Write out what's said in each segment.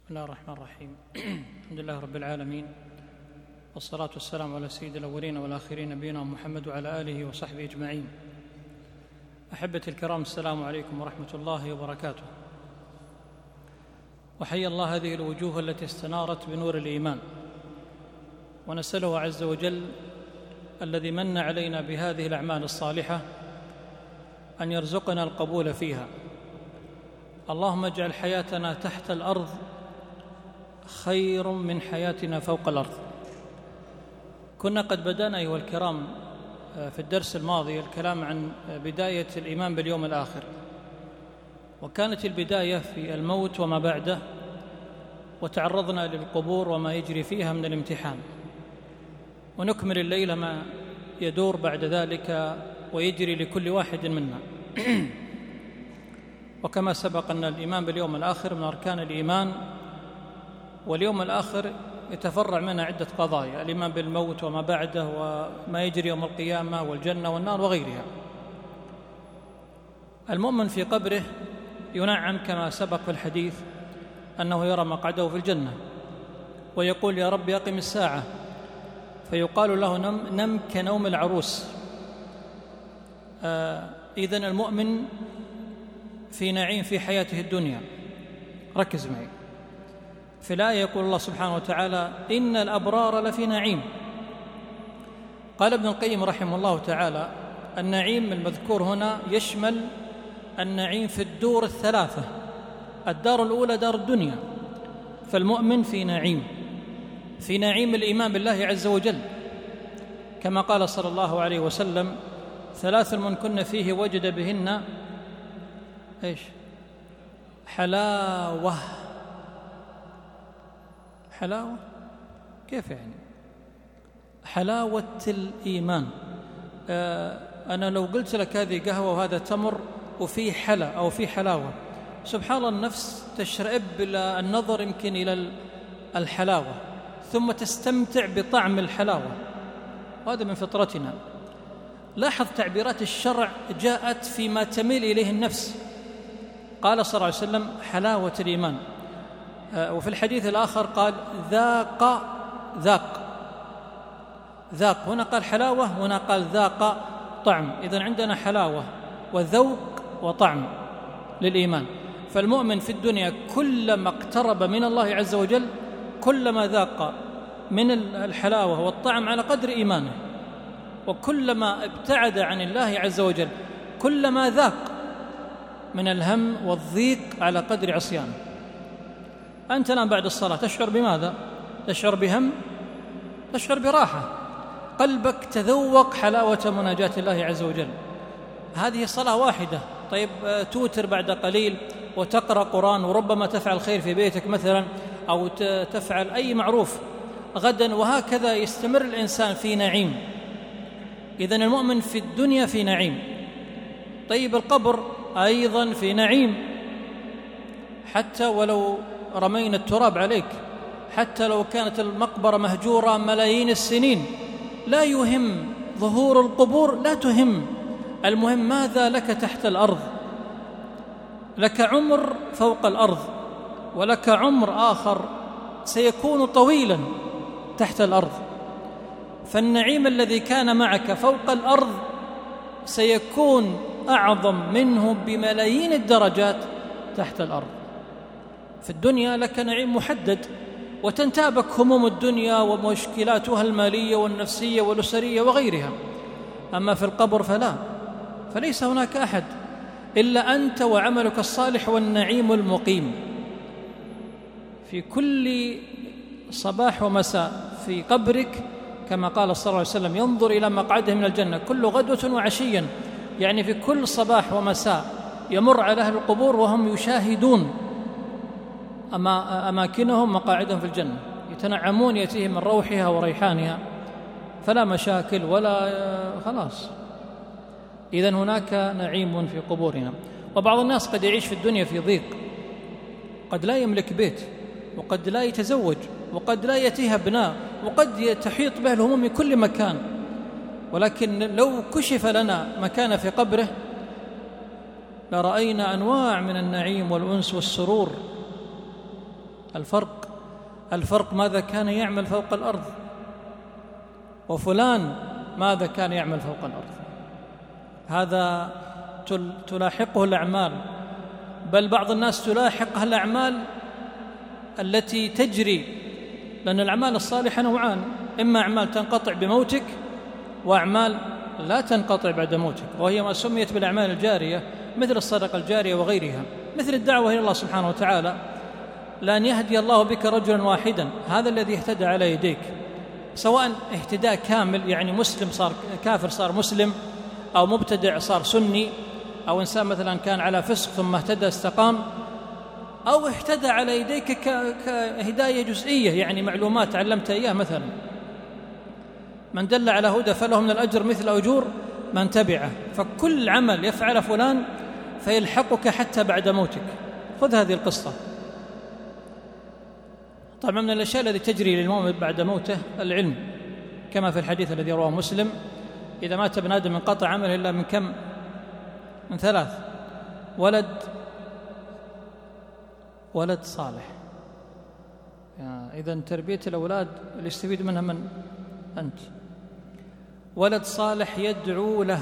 بسم الله الرحمن الرحيم. الحمد لله رب العالمين، والصلاة والسلام على سيد الأولين والآخرين نبينا محمد وعلى آله وصحبه أجمعين. أحبتي الكرام، السلام عليكم ورحمة الله وبركاته. وحيا الله هذه الوجوه التي استنارت بنور الإيمان، ونسأله عز وجل الذي من علينا بهذه الأعمال الصالحة أن يرزقنا القبول فيها. اللهم اجعل حياتنا تحت الأرض خير من حياتنا فوق الأرض. كنا قد بدأنا أيها الكرام في الدرس الماضي الكلام عن بداية الإيمان باليوم الآخر، وكانت البداية في الموت وما بعده، وتعرضنا للقبور وما يجري فيها من الامتحان، ونكمل الليلة ما يدور بعد ذلك ويجري لكل واحد منا. وكما سبق أن الإيمان باليوم الآخر من أركان الإيمان، واليوم الآخر يتفرع منها عدة قضايا: الإيمان بالموت وما بعده، وما يجري يوم القيامة، والجنة والنار وغيرها. المؤمن في قبره ينعم كما سبق في الحديث أنه يرى مقعده في الجنة، ويقول: يا رب أقم الساعة، فيقال له: نم كنوم العروس. إذن المؤمن في نعيم في حياته الدنيا. ركز معي في الآية، يقول الله سبحانه وتعالى: إن الأبرار لفي نعيم. قال ابن القيم رحمه الله تعالى: النعيم المذكور هنا يشمل النعيم في الدور الثلاثة. الدار الأولى دار الدنيا، فالمؤمن في نعيم الإيمان بالله عز وجل، كما قال صلى الله عليه وسلم: ثلاث من كن فيه وجد بهن إيش؟ حلاوة. كيف يعني؟ حلاوة الإيمان. أنا لو قلت لك هذه قهوة وهذا تمر وفي حلا أو في حلاوة، سبحان الله النفس تشرئب النظر يمكن إلى الحلاوة، ثم تستمتع بطعم الحلاوة، وهذا من فطرتنا. لاحظ تعبيرات الشرع جاءت فيما تميل إليه النفس. قال صلى الله عليه وسلم: حلاوة الإيمان. وفي الحديث الآخر قال: ذاق. هنا قال حلاوة، هنا قال ذاق طعم. إذن عندنا حلاوة وذوق وطعم للإيمان. فالمؤمن في الدنيا كلما اقترب من الله عز وجل كلما ذاق من الحلاوة والطعم على قدر إيمانه، وكلما ابتعد عن الله عز وجل كلما ذاق من الهم والضيق على قدر عصيانه. أنت الآن بعد الصلاة تشعر بماذا؟ تشعر بهم؟ تشعر براحة، قلبك تذوق حلاوة مناجاة الله عز وجل. هذه صلاة واحدة. طيب توتر بعد قليل وتقرأ قرآن، وربما تفعل خير في بيتك مثلا، أو تفعل أي معروف غدا، وهكذا يستمر الإنسان في نعيم. إذن المؤمن في الدنيا في نعيم. طيب القبر أيضا في نعيم، حتى ولو رمينا التراب عليك، حتى لو كانت المقبرة مهجورة ملايين السنين، لا يهم ظهور القبور، لا تهم. المهم ماذا لك تحت الأرض. لك عمر فوق الأرض، ولك عمر آخر سيكون طويلا تحت الأرض. فالنعيم الذي كان معك فوق الأرض سيكون أعظم منه بملايين الدرجات تحت الأرض. في الدنيا لك نعيم محدد، وتنتابك هموم الدنيا ومشكلاتها المالية والنفسية والأسرية وغيرها. أما في القبر فليس هناك أحد إلا أنت وعملك الصالح والنعيم المقيم. في كل صباح ومساء في قبرك، كما قال صلى الله عليه وسلم: ينظر إلى مقعده من الجنة كل غدوة وعشيا. يعني في كل صباح ومساء يمر على أهل القبور وهم يشاهدون أماكنهم مقاعدهم في الجنة، يتنعمون، يأتيهم من روحها وريحانها، فلا مشاكل ولا خلاص. إذن هناك نعيم في قبورنا. وبعض الناس قد يعيش في الدنيا في ضيق، قد لا يملك بيت، وقد لا يتزوج، وقد لا يأتيه أبناء، وقد تحيط به الهموم من كل مكان. ولكن لو كشف لنا مكان في قبره لرأينا أنواع من النعيم والأنس والسرور الفرق ماذا كان يعمل فوق الأرض، وفلان ماذا كان يعمل فوق الأرض. هذا تلاحقه الأعمال، بل بعض الناس تلاحقها الأعمال التي تجري، لأن الأعمال الصالحة نوعان: إما أعمال تنقطع بموتك، وأعمال لا تنقطع بعد موتك، وهي ما سميت بالأعمال الجارية، مثل الصدقة الجارية وغيرها، مثل الدعوة إلى الله سبحانه وتعالى. لأن يهدي الله بك رجلا واحدا، هذا الذي اهتدى على يديك، سواء اهتداء كامل يعني مسلم صار كافر صار مسلم، أو مبتدع صار سني، أو إنسان مثلا كان على فسق ثم اهتدى استقام، أو اهتدى على يديك كهداية جزئية يعني معلومات علمت إياه. مثلا من دل على هدى فله من الأجر مثل أجور من تبعه. فكل عمل يفعل فلان فيلحقك حتى بعد موتك. خذ هذه القصة. طبعا من الأشياء التي تجري للمؤمن بعد موته العلم، كما في الحديث الذي رواه مسلم: إذا مات ابن آدم انقطع عمله إلا من كم؟ من 3: ولد صالح. إذن تربية الأولاد اللي يستفيد منها من أنت. ولد صالح يدعو له،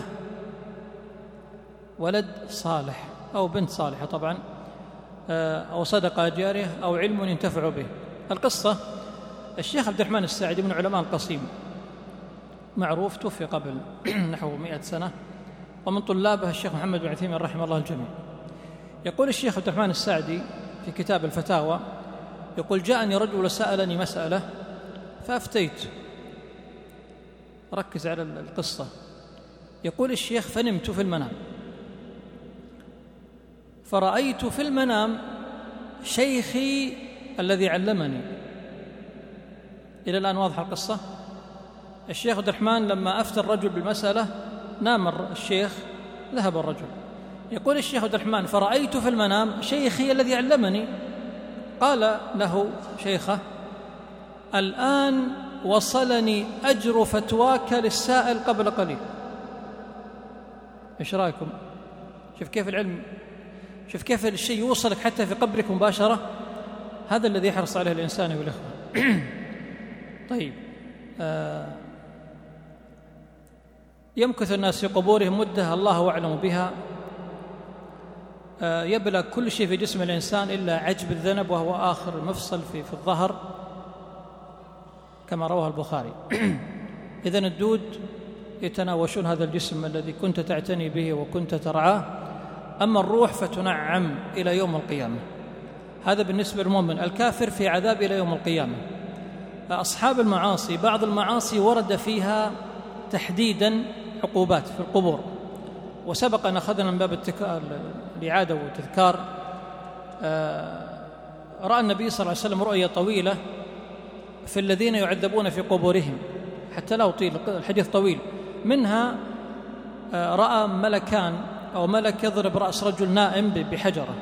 ولد صالح أو بنت صالحة طبعا، أو صدقة جارية، أو علم ينتفع به. القصة: الشيخ عبد الرحمن الساعدي من علماء القصيم، معروف، توفي قبل نحو 100 سنة، ومن طلابه الشيخ محمد بن عثيمين رحمه الله الجميع. يقول الشيخ عبد الرحمن الساعدي في كتاب الفتاوى، يقول: جاءني رجل سألني مسألة فأفتيت. ركز على القصة. يقول الشيخ: فنمت في المنام، فرأيت في المنام شيخي الذي علمني. إلى الآن واضحة القصة. الشيخ عبد الرحمن لما أفتى الرجل بالمسألة نام الشيخ، ذهب الرجل. يقول الشيخ عبد الرحمن: فرأيت في المنام شيخي الذي علمني. قال له شيخه: الآن وصلني أجر فتواك للسائل قبل قليل. إيش رأيكم؟ شوف كيف العلم، شوف كيف الشيء يوصلك حتى في قبرك مباشرة. هذا الذي يحرص عليه الإنسان والإخوة. طيب، يمكث الناس في قبورهم مدة الله أعلم بها، يبلغ كل شيء في جسم الإنسان إلا عجب الذنب، وهو آخر مفصل في الظهر كما رواه البخاري. إذن الدود يتناوشون هذا الجسم الذي كنت تعتني به وكنت ترعاه، أما الروح فتنعم إلى يوم القيامة. هذا بالنسبة للمؤمن. الكافر في عذاب إلى يوم القيامة. أصحاب المعاصي بعض المعاصي ورد فيها تحديدا عقوبات في القبور، وسبق أن أخذنا من باب الإعادة والتذكار. رأى النبي صلى الله عليه وسلم رؤية طويلة في الذين يعذبون في قبورهم، حتى لا أطيل، الحديث طويل. منها رأى ملكان أو ملك يضرب رأس رجل نائم بحجرة،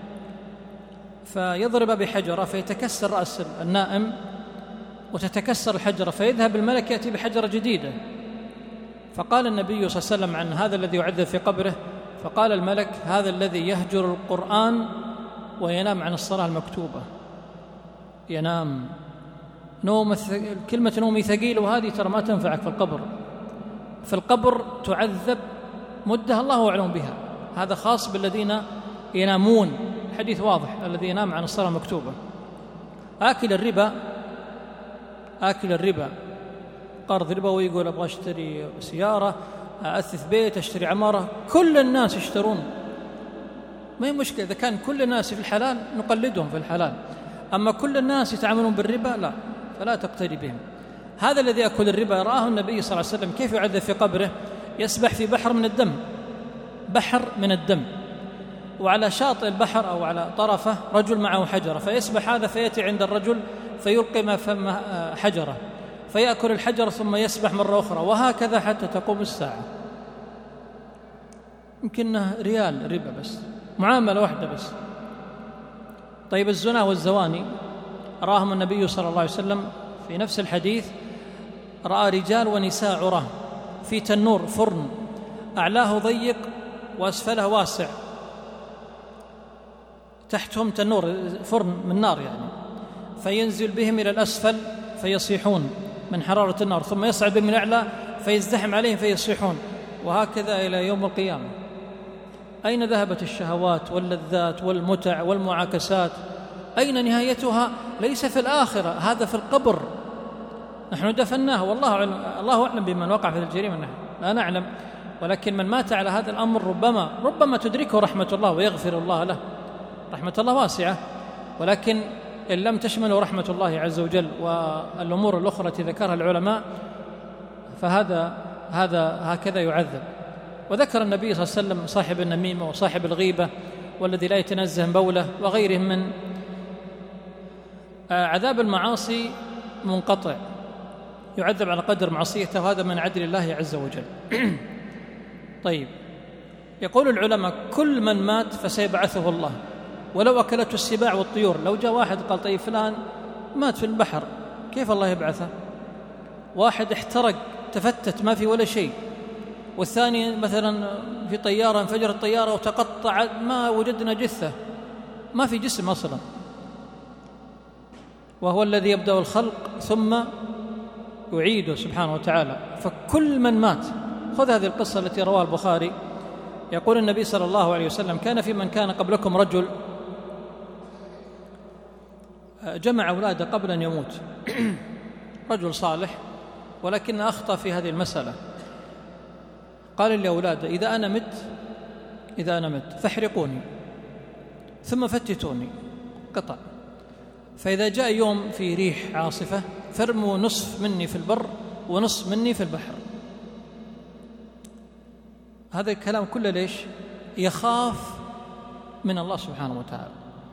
فيضرب بحجرة فيتكسر رأس النائم وتتكسر الحجرة، فيذهب الملك يأتي بحجرة جديدة. فقال النبي صلى الله عليه وسلم عن هذا الذي يعذب في قبره، فقال الملك: هذا الذي يهجر القرآن وينام عن الصلاة المكتوبة. ينام نوم، كلمة نومي ثقيل، وهذه ترى ما تنفعك في القبر. في القبر تعذب مدة الله أعلم بها. هذا خاص بالذين ينامون، حديث واضح: الذي ينام عن الصلاة المكتوبة. آكل الربا قرض ربا، ويقول أبغى أشتري سيارة، أثث بيت، أشتري عمارة. كل الناس يشترون، ما هي مشكلة. إذا كان كل الناس في الحلال نقلدهم في الحلال، أما كل الناس يتعاملون بالربا لا، فلا تقتدي بهم. هذا الذي يأكل الربا رآه النبي صلى الله عليه وسلم كيف يعذب في قبره، يسبح في بحر من الدم، وعلى شاطئ البحر أو على طرفه رجل معه حجرة، فيسبح هذا فيأتي عند الرجل فيلقي ما فم حجرة، فيأكل الحجر ثم يسبح مرة أخرى، وهكذا حتى تقوم الساعة. يمكن ريال ربا بس، معاملة واحدة بس. طيب، الزنا والزواني رآهم النبي صلى الله عليه وسلم في نفس الحديث، رأى رجال ونساء عراه في تنور فرن، أعلاه ضيق وأسفله واسع، تحتهم تنور فرن من نار يعني، فينزل بهم إلى الأسفل فيصيحون من حرارة النار، ثم يصعد بهم من الأعلى فيزدحم عليهم فيصيحون، وهكذا إلى يوم القيامة. أين ذهبت الشهوات واللذات والمتع والمعاكسات؟ أين نهايتها؟ ليس في الآخرة، هذا في القبر. نحن دفناه، الله أعلم بمن وقع في الجريمة، نحن لا نعلم، ولكن من مات على هذا الأمر ربما تدركه رحمة الله ويغفر الله له، رحمة الله واسعة، ولكن إن لم تشمله رحمة الله عز وجل والأمور الأخرى التي ذكرها العلماء فهذا هكذا يعذب. وذكر النبي صلى الله عليه وسلم صاحب النميمة وصاحب الغيبة والذي لا يتنزه بوله وغيرهم من عذاب المعاصي منقطع، يعذب على قدر معصيته، وهذا من عدل الله عز وجل. طيب، يقول العلماء كل من مات فسيبعثه الله، ولو أكلته السباع والطيور. لو جاء واحد قال طيب فلان مات في البحر، كيف الله يبعثه؟ واحد احترق تفتت ما في ولا شيء، والثاني مثلا في طيارة انفجرت الطيارة وتقطع ما وجدنا جثة، ما في جسم أصلا، وهو الذي يبدأ الخلق ثم يعيده سبحانه وتعالى. فكل من مات، خذ هذه القصة التي رواها البخاري، يقول النبي صلى الله عليه وسلم كان في من كان قبلكم رجل جمع أولاده قبل أن يموت، رجل صالح ولكن أخطأ في هذه المسألة. قال لأولاده إذا أنا مت فاحرقوني ثم فتتوني قطع، فإذا جاء يوم في ريح عاصفة فارموا نصف مني في البر ونصف مني في البحر. هذا الكلام كله ليش؟ يخاف من الله سبحانه وتعالى.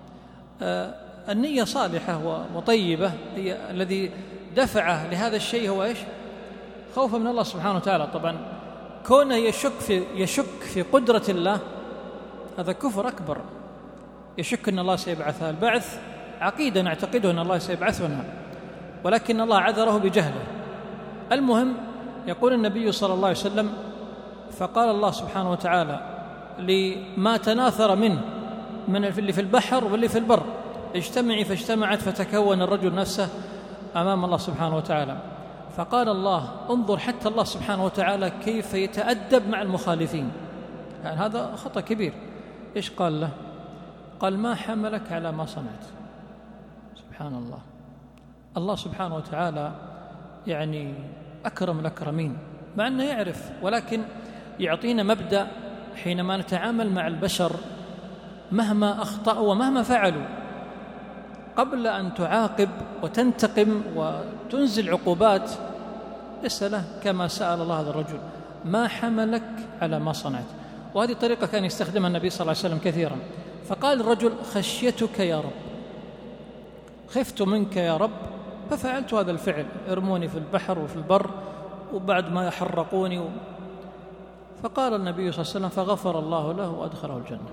النية صالحة وطيبة، هي الذي دفعه لهذا الشيء هو إيش؟ خوفه من الله سبحانه وتعالى. طبعا كونه يشك في قدرة الله هذا كفر أكبر، يشك أن الله سيبعثها. البعث عقيدة نعتقده أن الله سيبعثنا، ولكن الله عذره بجهله. المهم، يقول النبي صلى الله عليه وسلم فقال الله سبحانه وتعالى لما تناثر من اللي في البحر واللي في البر اجتمعي فاجتمعت فتكون الرجل نفسه أمام الله سبحانه وتعالى. فقال الله انظر حتى الله سبحانه وتعالى كيف يتأدب مع المخالفين، يعني هذا خطأ كبير. إيش قال له؟ قال ما حملك على ما صنعت. سبحان الله، الله سبحانه وتعالى يعني أكرم الأكرمين، مع أنه يعرف، ولكن يعطينا مبدأ حينما نتعامل مع البشر مهما أخطأوا ومهما فعلوا، قبل أن تعاقب وتنتقم وتنزل عقوبات اسأله كما سأل الله هذا الرجل ما حملك على ما صنعت. وهذه طريقة كان يستخدمها النبي صلى الله عليه وسلم كثيرا. فقال الرجل خشيتك يا رب، خفت منك يا رب ففعلت هذا الفعل، ارموني في البحر وفي البر وبعد ما يحرقوني فقال النبي صلى الله عليه وسلم فغفر الله له وأدخله الجنة.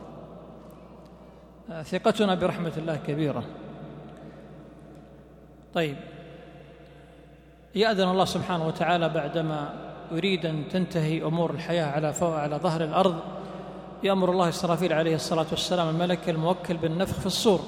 ثقتنا برحمة الله كبيرة. طيب، يأذن الله سبحانه وتعالى بعدما يريد أن تنتهي أمور الحياة على ظهر الأرض، يأمر الله إسرافيل عليه الصلاة والسلام الملك الموكل بالنفخ في الصور.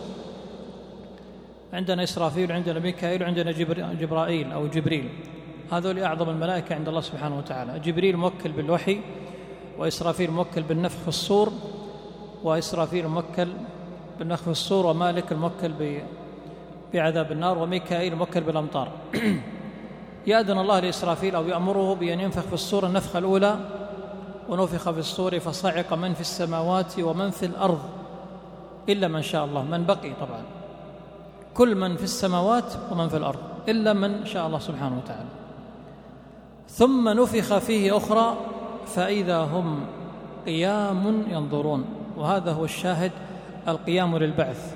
عندنا إسرافيل، عندنا ميكائيل، وعندنا جبرائيل أو جبريل، هذول أعظم الملائكة عند الله سبحانه وتعالى. جبريل موكل بالوحي، وإسرافيل موكل بالنفخ في الصور، وإسرافيل موكل بالنفخ في الصور، ومالك الموكل بعذاب النار، وميكائيل موكل بالأمطار. يأذن الله لإسرافيل أو يأمره بأن ينفخ في الصور النفخة الأولى، ونفخ في الصور فصعق من في السماوات ومن في الأرض إلا من شاء الله، من بقي طبعا كل من في السماوات ومن في الأرض إلا من شاء الله سبحانه وتعالى. ثم نفخ فيه أخرى فإذا هم قيام ينظرون. وهذا هو الشاهد، القيام للبعث.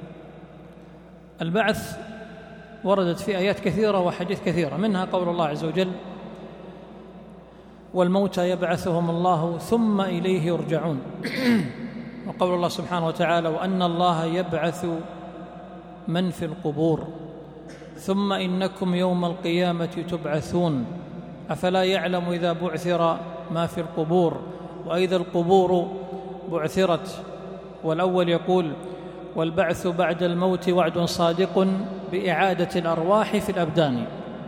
البعث وردت في آيات كثيرة وحديث كثيرة، منها قول الله عز وجل والموتى يبعثهم الله ثم إليه يرجعون، وقول الله سبحانه وتعالى وأن الله يبعث من في القبور ثم إنكم يوم القيامة تبعثون أفلا يعلم إذا بعثر ما في القبور وإذا القبور بعثرت. والأول يقول والبعث بعد الموت وعد صادق بإعادة الأرواح في الأبدان.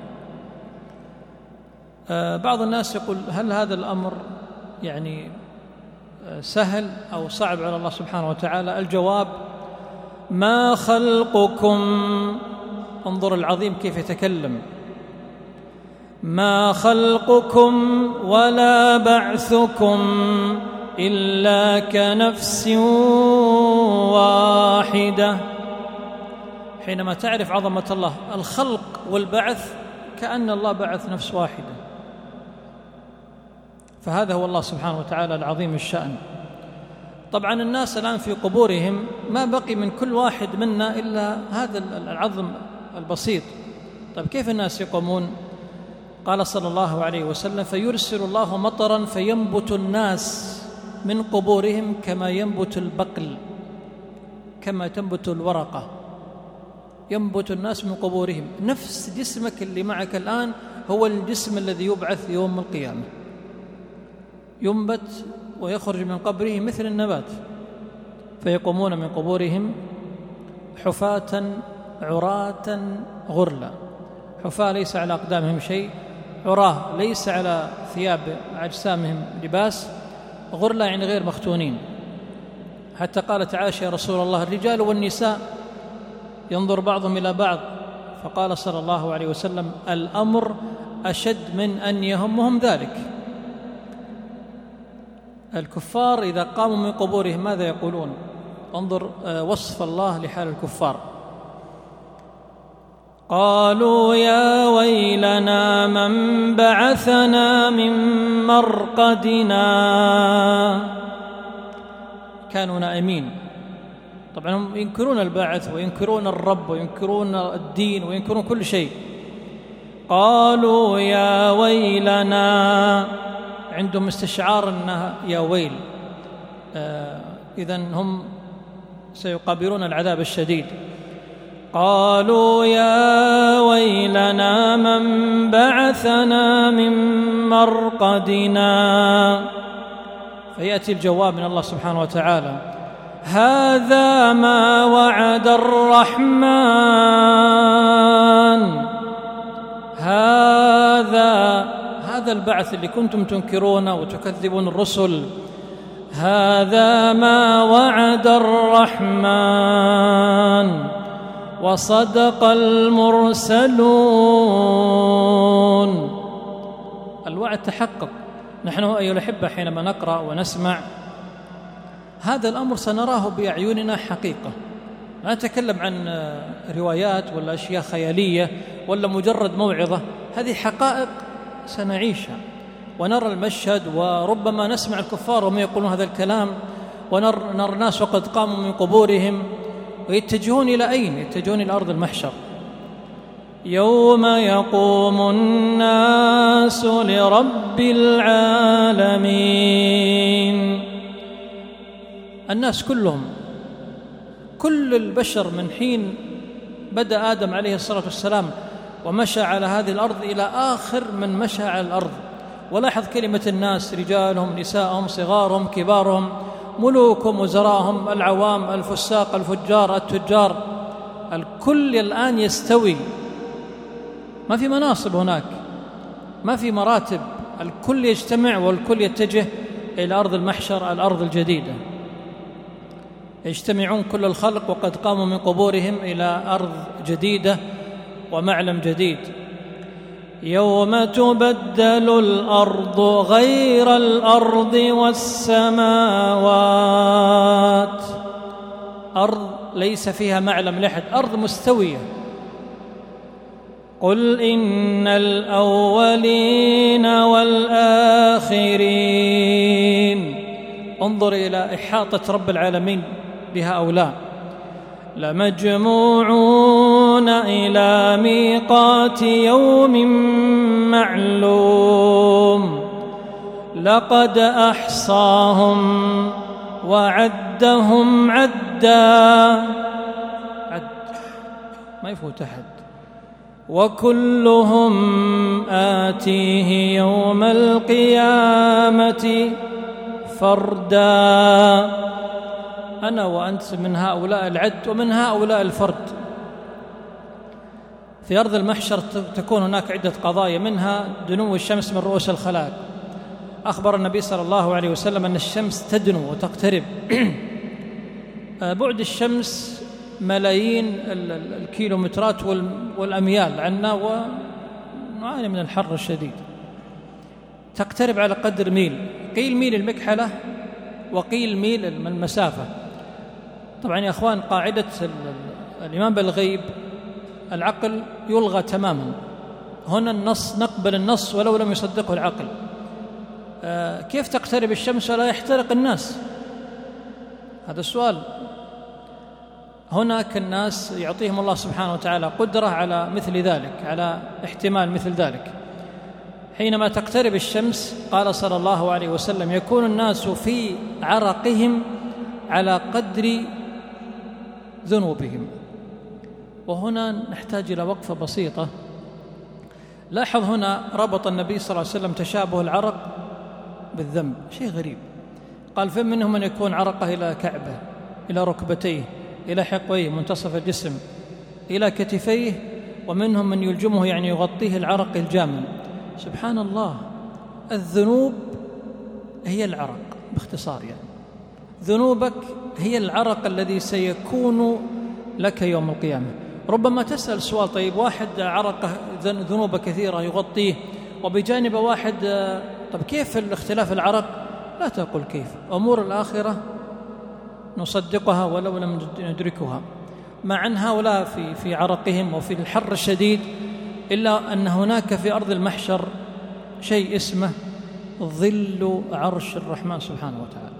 بعض الناس يقول هل هذا الأمر يعني سهل أو صعب على الله سبحانه وتعالى؟ الجواب: ما خلقكم، انظر العظيم كيف يتكلم، ما خلقكم ولا بعثكم إلا كنفس واحدة. حينما تعرف عظمة الله، الخلق والبعث كأن الله بعث نفس واحدة، فهذا هو الله سبحانه وتعالى العظيم الشأن. طبعا الناس الآن في قبورهم ما بقي من كل واحد منا إلا هذا العظم البسيط. طيب كيف الناس يقومون؟ قال صلى الله عليه وسلم: فيرسل الله مطرا فينبت الناس من قبورهم كما ينبت البقل، كما تنبت الورقة، ينبت الناس من قبورهم. نفس جسمك اللي معك الآن هو الجسم الذي يبعث يوم القيامة، ينبت ويخرج من قبره مثل النبات. فيقومون من قبورهم حفاة عراة غرلا. حفاة ليس على أقدامهم شيء، عراه ليس على ثياب أجسامهم لباس، غرلا يعني غير مختونين. حتى قالت عائشة: يا رسول الله، الرجال والنساء ينظر بعضهم إلى بعض، فقال صلى الله عليه وسلم: الأمر أشد من أن يهمهم ذلك. الكفار إذا قاموا من قبورهم ماذا يقولون؟ انظر وصف الله لحال الكفار: قالوا يا ويلنا من بعثنا من مرقدنا. كانوا نائمين، طبعا هم ينكرون البعث وينكرون الرب وينكرون الدين وينكرون كل شيء. قالوا يا ويلنا، عندهم استشعار أنها يا ويل، إذن هم سيقابلون العذاب الشديد. قالوا يا ويلنا من بعثنا من مرقدنا. فيأتي الجواب من الله سبحانه وتعالى: هذا ما وعد الرحمن، هذا البعث اللي كنتم تنكرونه وتكذبون الرسل، هذا ما وعد الرحمن وصدق المرسلون. الوعد تحقق. نحن أيها الأحبة حينما نقرأ ونسمع هذا الأمر سنراه بأعيننا حقيقة، لا نتكلم عن روايات ولا أشياء خيالية ولا مجرد موعظة، هذه حقائق سنعيشها ونرى المشهد. وربما نسمع الكفار وهم يقولون هذا الكلام، ونرى الناس وقد قاموا من قبورهم ويتجهون إلى أين؟ يتجهون إلى أرض المحشر. يوم يقوم الناس لرب العالمين. الناس كلهم، كل البشر من حين بدأ آدم عليه الصلاة والسلام ومشى على هذه الأرض إلى آخر من مشى على الأرض. ولاحظ كلمة الناس: رجالهم، نساءهم، صغارهم، كبارهم، ملوكهم، وزراءهم، العوام، الفساق، الفجار، التجار، الكل الآن يستوي، ما في مناصب هناك، ما في مراتب، الكل يجتمع والكل يتجه إلى أرض المحشر، الأرض الجديدة. يجتمعون كل الخلق وقد قاموا من قبورهم إلى أرض جديدة ومعلم جديد. يوم تبدل الأرض غير الأرض والسماوات. أرض ليس فيها معلم لأحد، أرض مستوية. قل إن الأولين والآخرين. انظر إلى إحاطة رب العالمين بهؤلاء. لمجموعون إلى ميقات يوم معلوم لقد أحصاهم وعدهم عدا. عد ما يفوت أحد. وكلهم آتيه يوم القيامة فردا. أنا وأنت من هؤلاء العد ومن هؤلاء الفرد. في أرض المحشر تكون هناك عدة قضايا، منها دنو الشمس من رؤوس الخلائق. أخبر النبي صلى الله عليه وسلم أن الشمس تدنو وتقترب بعد الشمس ملايين الكيلومترات والأميال عنا، ونعاني من الحر الشديد. تقترب على قدر ميل، قيل ميل المكحلة وقيل ميل المسافة. طبعا يا أخوان، قاعدة الإيمان بالغيب العقل يلغى تماما. هنا النص نقبل النص ولو لم يصدقه العقل. كيف تقترب الشمس ولا يحترق الناس؟ هذا السؤال. هناك الناس يعطيهم الله سبحانه وتعالى قدرة على مثل ذلك، على احتمال مثل ذلك. حينما تقترب الشمس قال صلى الله عليه وسلم: يكون الناس في عرقهم على قدر ذنوبهم. وهنا نحتاج إلى وقفة بسيطة. لاحظ هنا ربط النبي صلى الله عليه وسلم تشابه العرق بالذنب، شيء غريب. قال: فمنهم من يكون عرقه إلى كعبه، إلى ركبتيه، إلى حقويه، منتصف الجسم، إلى كتفيه، ومنهم من يلجمه يعني يغطيه العرق الجامن. سبحان الله، الذنوب هي العرق باختصار، يعني ذنوبك هي العرق الذي سيكون لك يوم القيامة. ربما تسأل سؤال: طيب واحد عرقه ذنوب كثيرة يغطيه، وبجانب واحد طب كيف الاختلاف العرق؟ لا تقول كيف، أمور الآخرة نصدقها ولو لم ندركها. مع أن هؤلاء في عرقهم وفي الحر الشديد، إلا أن هناك في أرض المحشر شيء اسمه ظل عرش الرحمن سبحانه وتعالى.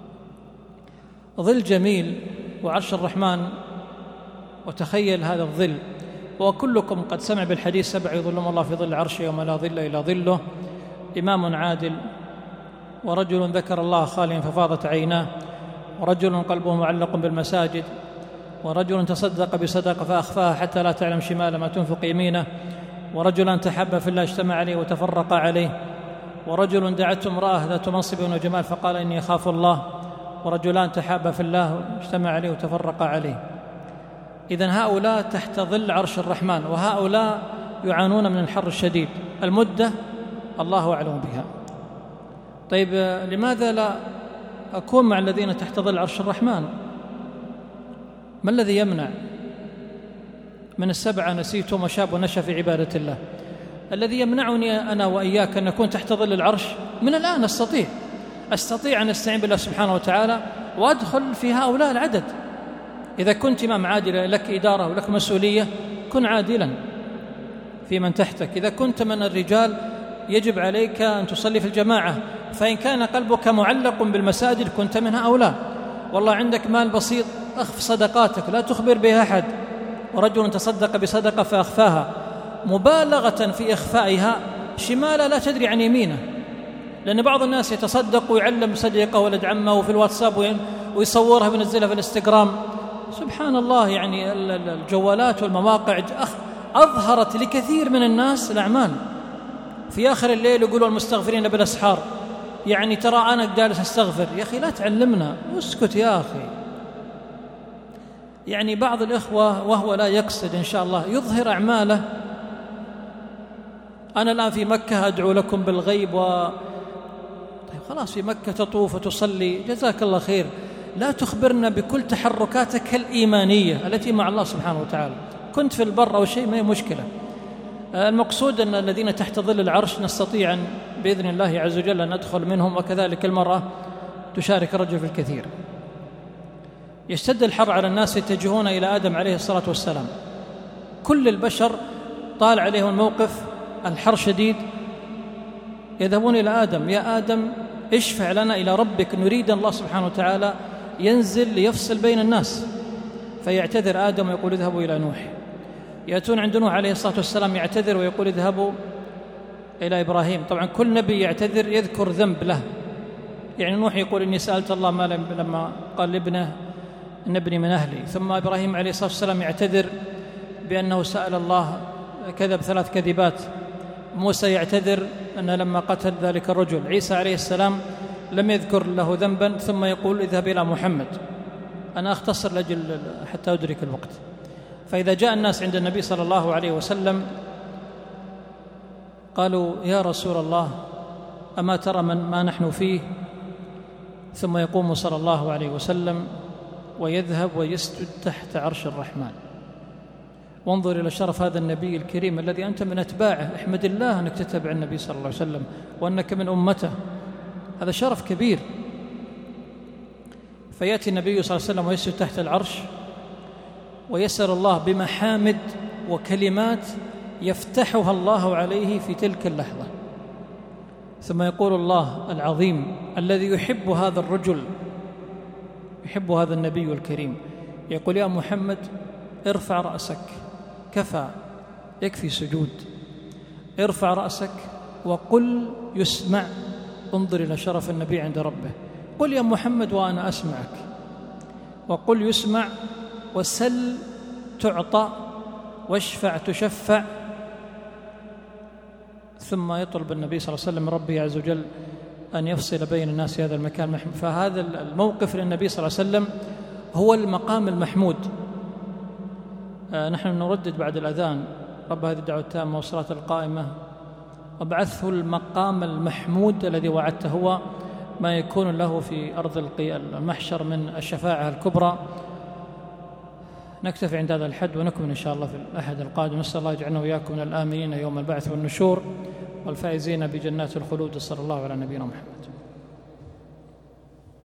ظل جميل وعرش الرحمن. وتخيل هذا الظل، وكلكم قد سمع بالحديث: 7 يظلهم الله في ظل عرشه يوم لا ظل إلا ظله. إمام عادل، ورجل ذكر الله خاليا ففاضت عيناه، ورجل قلبه معلق بالمساجد، ورجل تصدق بصدقة فأخفاها حتى لا تعلم شمال ما تنفق يمينه، ورجل تحب في الله اجتمع عليه وتفرق عليه، ورجل دعته امرأة ذات منصب وجمال فقال: إني أخاف الله، ورجلان تحابا في الله اجتمع عليه وتفرق عليه. إذن هؤلاء تحت ظل عرش الرحمن، وهؤلاء يعانون من الحر الشديد. المدة الله أعلم بها. طيب لماذا لا أكون مع الذين تحت ظل عرش الرحمن؟ ما الذي يمنع؟ من 7 نسيتم وشاب ونشأ في عبادة الله. الذي يمنعني أنا وإياك أن نكون تحت ظل العرش من الآن أستطيع أن أستعين بالله سبحانه وتعالى وأدخل في هؤلاء العدد. إذا كنت إمام عادل، لك إدارة ولك مسؤولية، كن عادلا في من تحتك. إذا كنت من الرجال يجب عليك أن تصلي في الجماعة، فإن كان قلبك معلق بالمساجد كنت من هؤلاء. والله عندك مال بسيط، أخف صدقاتك لا تخبر بها أحد. ورجل تصدق بصدقة فأخفاها، مبالغة في إخفائها، شمالة لا تدري عن يمينه. لأن بعض الناس يتصدق ويعلم صديقه ولد عمه في الواتساب ويصورها وينزلها في الانستغرام. سبحان الله، يعني الجوالات والمواقع أظهرت لكثير من الناس الأعمال. في آخر الليل يقولوا المستغفرين بالأسحار، يعني ترى أنا جالس أستغفر. يا أخي لا تعلمنا، اسكت يا أخي. يعني بعض الإخوة وهو لا يقصد إن شاء الله يظهر أعماله. أنا الآن في مكة أدعو لكم بالغيب طيب خلاص، في مكة تطوف وتصلي، جزاك الله خير. لا تخبرنا بكل تحركاتك الإيمانية التي مع الله سبحانه وتعالى. كنت في البر أو شيء ما هي مشكلة. المقصود أن الذين تحت ظل العرش نستطيع بإذن الله عز وجل أن ندخل منهم. وكذلك المرأة تشارك الرجل في الكثير. يشتد الحر على الناس يتجهون إلى آدم عليه الصلاة والسلام. كل البشر طال عليهم الموقف، الحر شديد، يذهبون إلى آدم: يا آدم اشفع لنا إلى ربك، نريد الله سبحانه وتعالى ينزل ليفصل بين الناس. فيعتذر آدم ويقول: اذهبوا إلى نوح. يأتون عند نوح عليه الصلاة والسلام يعتذر ويقول: اذهبوا إلى إبراهيم. طبعا كل نبي يعتذر يذكر ذنب له. يعني نوح يقول: إني سألت الله ما لما قال لابنه إن ابني من أهلي. ثم إبراهيم عليه الصلاة والسلام يعتذر بأنه سأل الله، كذب 3 كذبات. موسى يعتذر أن لما قتل ذلك الرجل. عيسى عليه السلام لم يذكر له ذنبا، ثم يقول: اذهب إلى محمد. أنا أختصر لأجل حتى أدرك الوقت. فإذا جاء الناس عند النبي صلى الله عليه وسلم قالوا يا رسول الله أما ترى ما نحن فيه؟ ثم يقوم صلى الله عليه وسلم ويذهب ويسجد تحت عرش الرحمن. وانظر إلى شرف هذا النبي الكريم الذي أنت من أتباعه، احمد الله أنك تتبع النبي صلى الله عليه وسلم وأنك من أمته، هذا شرف كبير. فيأتي النبي صلى الله عليه وسلم ويسجد تحت العرش ويسأل الله بمحامد وكلمات يفتحها الله عليه في تلك اللحظة. ثم يقول الله العظيم الذي يحب هذا الرجل، يحب هذا النبي الكريم، يقول يا محمد ارفع رأسك، كفى، يكفي سجود، ارفع رأسك وقل يسمع. انظر إلى شرف النبي عند ربه، قل يا محمد وأنا أسمعك، وقل يسمع، وسل تعطى، واشفع تشفع. ثم يطلب النبي صلى الله عليه وسلم ربه عز وجل أن يفصل بين الناس في هذا المكان. فهذا الموقف للنبي صلى الله عليه وسلم هو المقام المحمود. نحن نردد بعد الأذان رب هذه الدعوة التامة والصلاة القائمة وابعثه المقام المحمود الذي وعدته، هو ما يكون له في أرض المحشر من الشفاعة الكبرى. نكتفي عند هذا الحد ونكمل إن شاء الله في الأحد القادم. نسأل الله يجعلنا وإياكم من الآمنين يوم البعث والنشور والفائزين بجنات الخلود. صلى الله على نبينا محمد.